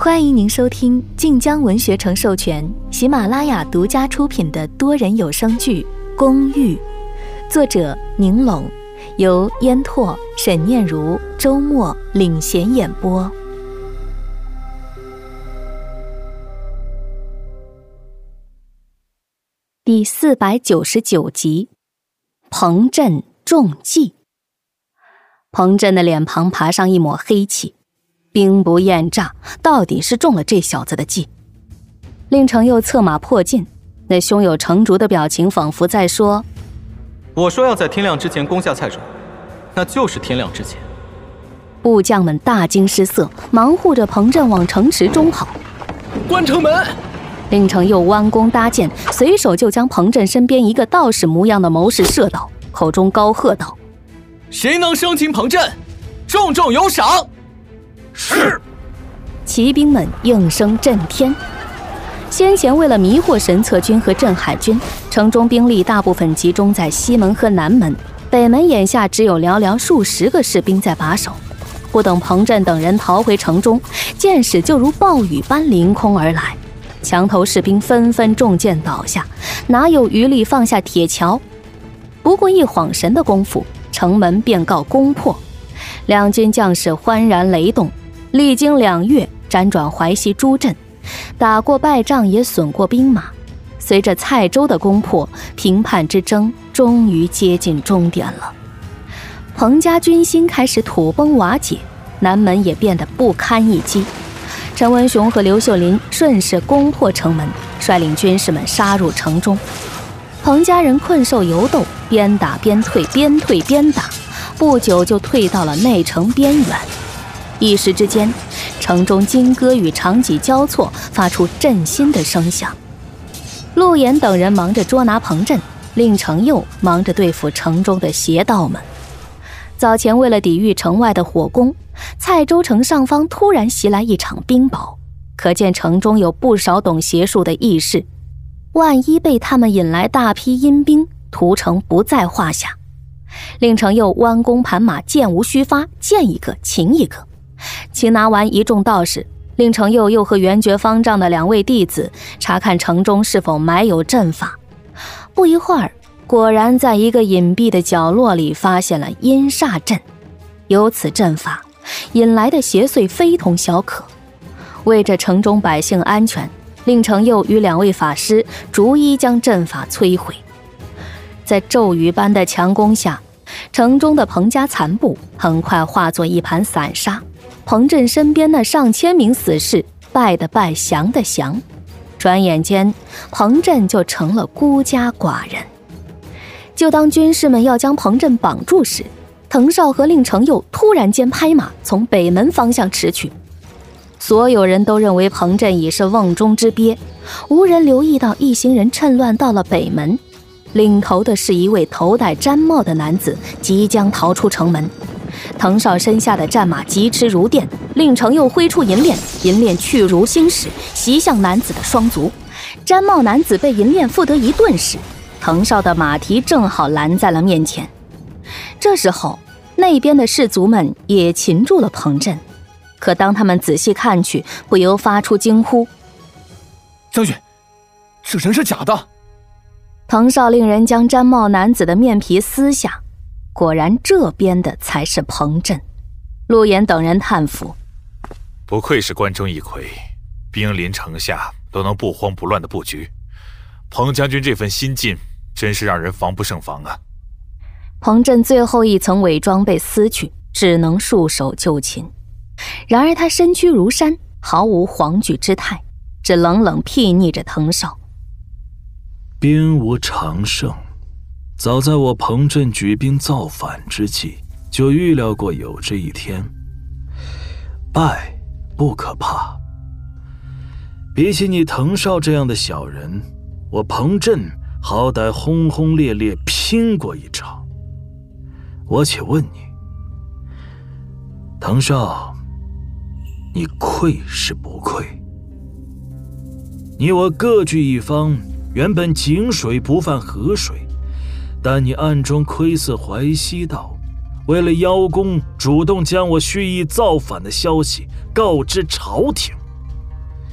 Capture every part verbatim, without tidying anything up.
欢迎您收听晋江文学城授权、喜马拉雅独家出品的多人有声剧《公寓》，作者宁拢，由烟拓、沈念如、周末领衔演播。第四百九十九集，彭震中计。彭震的脸庞爬上一抹黑气，兵不厌诈，到底是中了这小子的计。令程又策马迫近，那胸有成竹的表情仿佛在说： 我说要在天亮之前攻下蔡州，那就是天亮之前。 部将们大惊失色，忙护着彭震往城池中跑。 关城门！ 令程又弯弓搭箭，随手就将彭震身边一个道士模样的谋士射倒，口中高喝道： 谁能生擒彭震，重重有赏！ 是。 骑兵们应声震天。先前为了迷惑神策军和镇海军，城中兵力大部分集中在西门和南门，北门眼下只有寥寥数十个士兵在把守。不等彭震等人逃回城中，箭矢就如暴雨般凌空而来，墙头士兵纷纷中箭倒下，哪有余力放下铁桥？不过一晃神的功夫，城门便告攻破。两军将士欢然雷动，历经两月，辗转淮西诸镇，打过败仗，也损过兵马。随着蔡州的攻破，平叛之争终于接近终点了。彭家军心开始土崩瓦解，南门也变得不堪一击。陈文雄和刘秀林顺势攻破城门，率领军士们杀入城中。彭家人困兽犹斗，边打边退，边退边打，不久就退到了内城边缘。一时之间，城中金戈与长戟交错，发出震心的声响。陆岩等人忙着捉拿彭震，令程又忙着对付城中的邪道们。早前为了抵御城外的火攻，蔡州城上方突然袭来一场冰雹，可见城中有不少懂邪术的义士，万一被他们引来大批阴兵，屠城不在话下。令程又弯弓盘马，箭无虚发，见一个擒一个。擒拿完一众道士，令程又又和元觉方丈的两位弟子查看城中是否埋有阵法。不一会儿，果然在一个隐蔽的角落里发现了阴煞阵，由此阵法引来的邪祟非同小可。为着城中百姓安全，令程又与两位法师逐一将阵法摧毁。在骤雨般的强攻下，城中的彭家残部很快化作一盘散沙。彭震身边那上千名死士，败的败，降的降，转眼间彭震就成了孤家寡人。就当军士们要将彭震绑住时，滕绍和令程又突然间拍马从北门方向驰去。所有人都认为彭震已是瓮中之鳖，无人留意到一行人趁乱到了北门，领头的是一位头戴毡帽的男子，即将逃出城门。滕绍身下的战马疾驰如电，令程又挥出银链，银链去如星矢，袭向男子的双足。毡帽男子被银链缚得一顿时，滕绍的马蹄正好拦在了面前。这时候，那边的士卒们也擒住了彭震，可当他们仔细看去，不由发出惊呼： 将军，这人是假的！ 滕绍令人将毡帽男子的面皮撕下，果然这边的才是彭震。陆岩等人叹服： 不愧是关中一魁，兵临城下都能不慌不乱的布局。彭将军这份心劲，真是让人防不胜防啊！ 彭震最后一层伪装被撕去，只能束手就擒。然而他身躯如山，毫无惶惧之态，只冷冷睥睨着滕绍。 兵无常胜，早在我彭震举兵造反之际，就预料过有这一天。败不可怕，比起你滕绍这样的小人，我彭震好歹轰轰烈烈拼过一场。我且问你，滕绍，你愧是不愧？你我各据一方，原本井水不犯河水，但你暗中窥伺淮西道，为了邀功，主动将我蓄意造反的消息告知朝廷，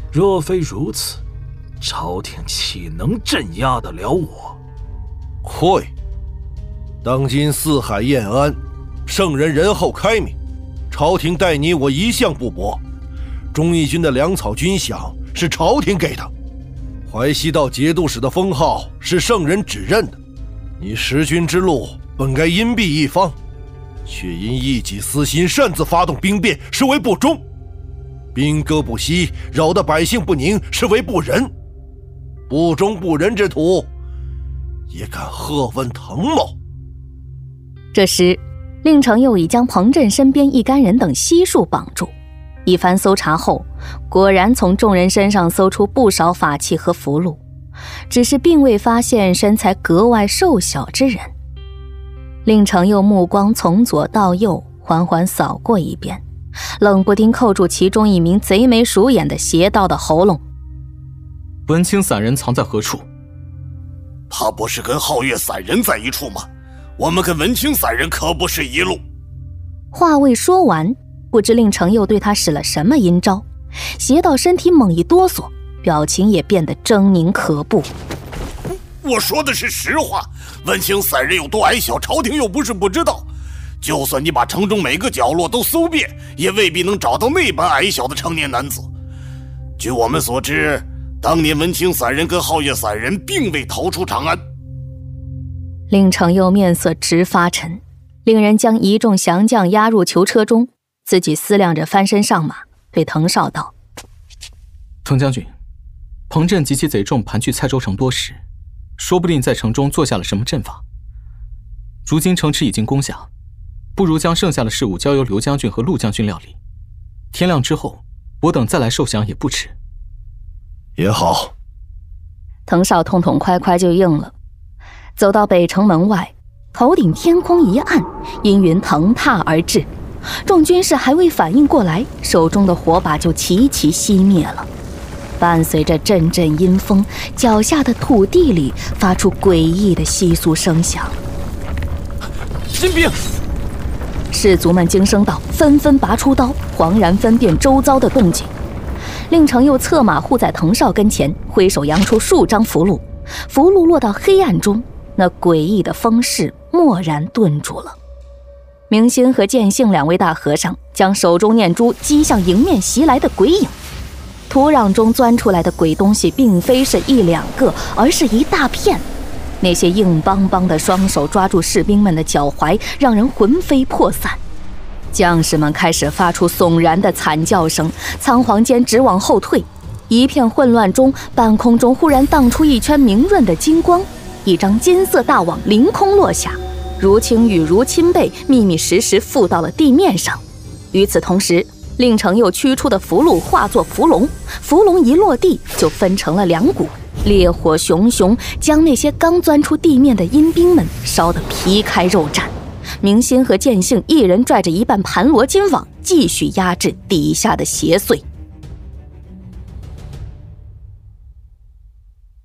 若非如此，朝廷岂能镇压得了我？ 会。当今四海晏安，圣人仁厚开明，朝廷待你我一向不薄。忠义军的粮草军饷是朝廷给的，淮西道节度使的封号是圣人指认的。你识君之路本该荫庇一方，却因一己私心擅自发动兵变，是为不忠；兵戈不息，扰得百姓不宁，是为不仁。不忠不仁之徒，也敢喝问滕某？ 这时，令程又已将彭震身边一干人等悉数绑住。一番搜查后，果然从众人身上搜出不少法器和符箓，只是并未发现身材格外瘦小之人。令程又目光从左到右缓缓扫过一遍，冷不丁扣住其中一名贼眉鼠眼的邪道的喉咙。 文清散人藏在何处？ 他不是跟皓月散人在一处吗？我们跟文清散人可不是一路。 话未说完，不知令程又对他使了什么阴招，邪道身体猛一哆嗦，表情也变得狰狞可怖。 我说的是实话，文清散人有多矮小，朝廷又不是不知道。就算你把城中每个角落都搜遍，也未必能找到那般矮小的成年男子。据我们所知，当年文清散人跟皓月散人并未逃出长安。 令程又面色直发沉，令人将一众降将押入囚车中，自己思量着翻身上马，对滕绍道： 滕将军，彭震及其贼众盘踞蔡州城多时，说不定在城中做下了什么阵法。如今城池已经攻下，不如将剩下的事务交由刘将军和陆将军料理。天亮之后，我等再来受降也不迟。 也好。 滕绍痛痛快快就应了。走到北城门外，头顶天空一暗，阴云腾踏而至。众军士还未反应过来，手中的火把就齐齐熄灭了。伴随着阵阵阴风，脚下的土地里发出诡异的窸窣声响。 新兵！ 士卒们惊声道，纷纷拔出刀，惶然分辨周遭的动静。令程又策马护在滕绍跟前，挥手扬出数张符箓，符箓落到黑暗中，那诡异的风势蓦然顿住了。明心和建信两位大和尚将手中念珠击向迎面袭来的鬼影。土壤中钻出来的鬼东西并非是一两个，而是一大片。那些硬邦邦的双手抓住士兵们的脚踝，让人魂飞魄散。将士们开始发出悚然的惨叫声，仓皇间直往后退。一片混乱中，半空中忽然荡出一圈明润的金光，一张金色大网凌空落下，如青羽如亲背，密密实实附到了地面上。与此同时，令程又驱出的符箓化作符龙，符龙一落地就分成了两股，烈火熊熊，将那些刚钻出地面的阴兵们烧得皮开肉绽。明心和建信一人拽着一半盘罗金网，继续压制底下的邪祟。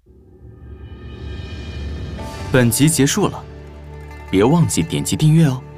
本集结束了，别忘记点击订阅哦。